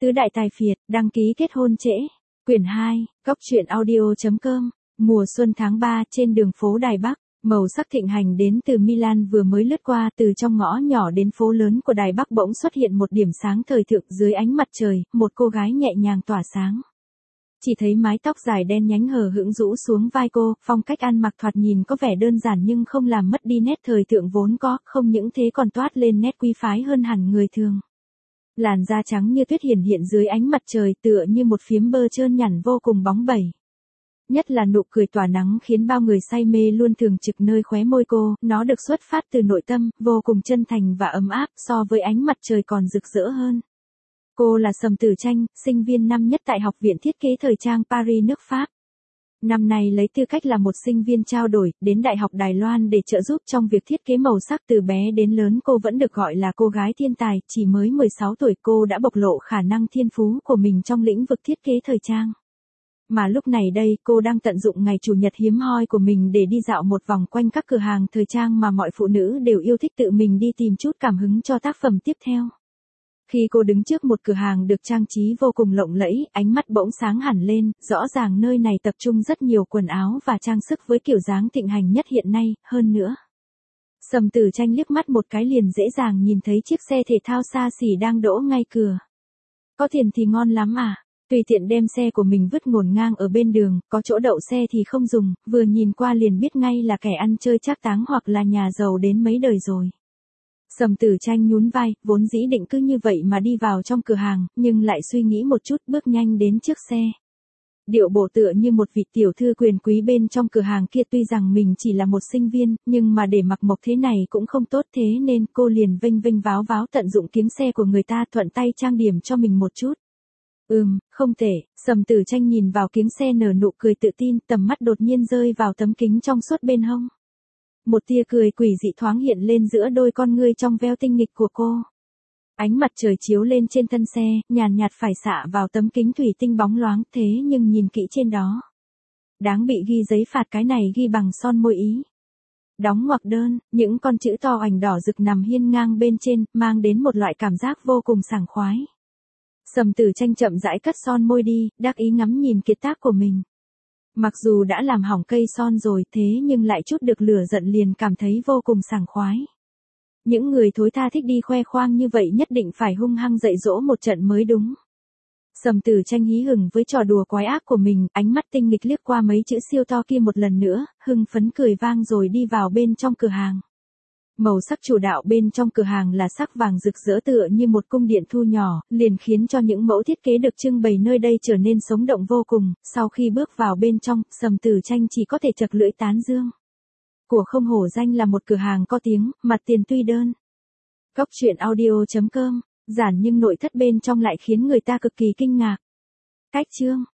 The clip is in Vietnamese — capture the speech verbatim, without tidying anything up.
Tứ đại tài phiệt, đăng ký kết hôn trễ. Quyển hai, góc truyện audio.com, mùa xuân tháng ba trên đường phố Đài Bắc, màu sắc thịnh hành đến từ Milan vừa mới lướt qua, từ trong ngõ nhỏ đến phố lớn của Đài Bắc bỗng xuất hiện một điểm sáng thời thượng dưới ánh mặt trời, một cô gái nhẹ nhàng tỏa sáng. Chỉ thấy mái tóc dài đen nhánh hờ hững rũ xuống vai cô, phong cách ăn mặc thoạt nhìn có vẻ đơn giản nhưng không làm mất đi nét thời thượng vốn có, không những thế còn toát lên nét quý phái hơn hẳn người thường. Làn da trắng như tuyết hiển hiện dưới ánh mặt trời tựa như một phiếm bơ trơn nhẵn vô cùng bóng bẩy. Nhất là nụ cười tỏa nắng khiến bao người say mê luôn thường trực nơi khóe môi cô, nó được xuất phát từ nội tâm, vô cùng chân thành và ấm áp, so với ánh mặt trời còn rực rỡ hơn. Cô là Sầm Tử Tranh, sinh viên năm nhất tại Học viện Thiết kế Thời trang Paris nước Pháp. Năm nay lấy tư cách là một sinh viên trao đổi, đến Đại học Đài Loan để trợ giúp trong việc thiết kế màu sắc. Từ bé đến lớn cô vẫn được gọi là cô gái thiên tài, chỉ mới mười sáu tuổi cô đã bộc lộ khả năng thiên phú của mình trong lĩnh vực thiết kế thời trang. Mà lúc này đây cô đang tận dụng ngày chủ nhật hiếm hoi của mình để đi dạo một vòng quanh các cửa hàng thời trang mà mọi phụ nữ đều yêu thích, tự mình đi tìm chút cảm hứng cho tác phẩm tiếp theo. Khi cô đứng trước một cửa hàng được trang trí vô cùng lộng lẫy, ánh mắt bỗng sáng hẳn lên, rõ ràng nơi này tập trung rất nhiều quần áo và trang sức với kiểu dáng thịnh hành nhất hiện nay, hơn nữa. Sầm Tử Tranh liếc mắt một cái liền dễ dàng nhìn thấy chiếc xe thể thao xa xỉ đang đỗ ngay cửa. Có tiền thì ngon lắm à, tùy tiện đem xe của mình vứt ngổn ngang ở bên đường, có chỗ đậu xe thì không dùng, vừa nhìn qua liền biết ngay là kẻ ăn chơi trác táng hoặc là nhà giàu đến mấy đời rồi. Sầm Tử Tranh nhún vai, vốn dĩ định cứ như vậy mà đi vào trong cửa hàng, nhưng lại suy nghĩ một chút bước nhanh đến trước xe. Điệu bộ tựa như một vị tiểu thư quyền quý bên trong cửa hàng kia, tuy rằng mình chỉ là một sinh viên, nhưng mà để mặc mộc thế này cũng không tốt, thế nên cô liền vênh vênh váo váo tận dụng kiếng xe của người ta, thuận tay trang điểm cho mình một chút. Ừm, không tệ. Sầm Tử Tranh nhìn vào kiếng xe nở nụ cười tự tin, tầm mắt đột nhiên rơi vào tấm kính trong suốt bên hông. Một tia cười quỷ dị thoáng hiện lên giữa đôi con ngươi trong veo tinh nghịch của cô. Ánh mặt trời chiếu lên trên thân xe, nhàn nhạt phải xạ vào tấm kính thủy tinh bóng loáng, thế nhưng nhìn kỹ trên đó. Đáng bị ghi giấy phạt, cái này ghi bằng son môi Ý. Đóng ngoặc đơn, những con chữ to ảnh đỏ rực nằm hiên ngang bên trên, mang đến một loại cảm giác vô cùng sảng khoái. Sầm Tử Tranh chậm rãi cất son môi đi, đắc ý ngắm nhìn kiệt tác của mình. Mặc dù đã làm hỏng cây son rồi, thế nhưng lại chút được lửa giận liền cảm thấy vô cùng sảng khoái. Những người thối tha thích đi khoe khoang như vậy nhất định phải hung hăng dạy dỗ một trận mới đúng. Sầm Tử Tranh hí hửng với trò đùa quái ác của mình, ánh mắt tinh nghịch liếc qua mấy chữ siêu to kia một lần nữa, hưng phấn cười vang rồi đi vào bên trong cửa hàng. Màu sắc chủ đạo bên trong cửa hàng là sắc vàng rực rỡ tựa như một cung điện thu nhỏ, liền khiến cho những mẫu thiết kế được trưng bày nơi đây trở nên sống động vô cùng. Sau khi bước vào bên trong, Sầm Tử Tranh chỉ có thể chật lưỡi tán dương. Của không hổ danh là một cửa hàng có tiếng, mặt tiền tuy đơn. Góc truyện audio.com, giản nhưng nội thất bên trong lại khiến người ta cực kỳ kinh ngạc. Cách chương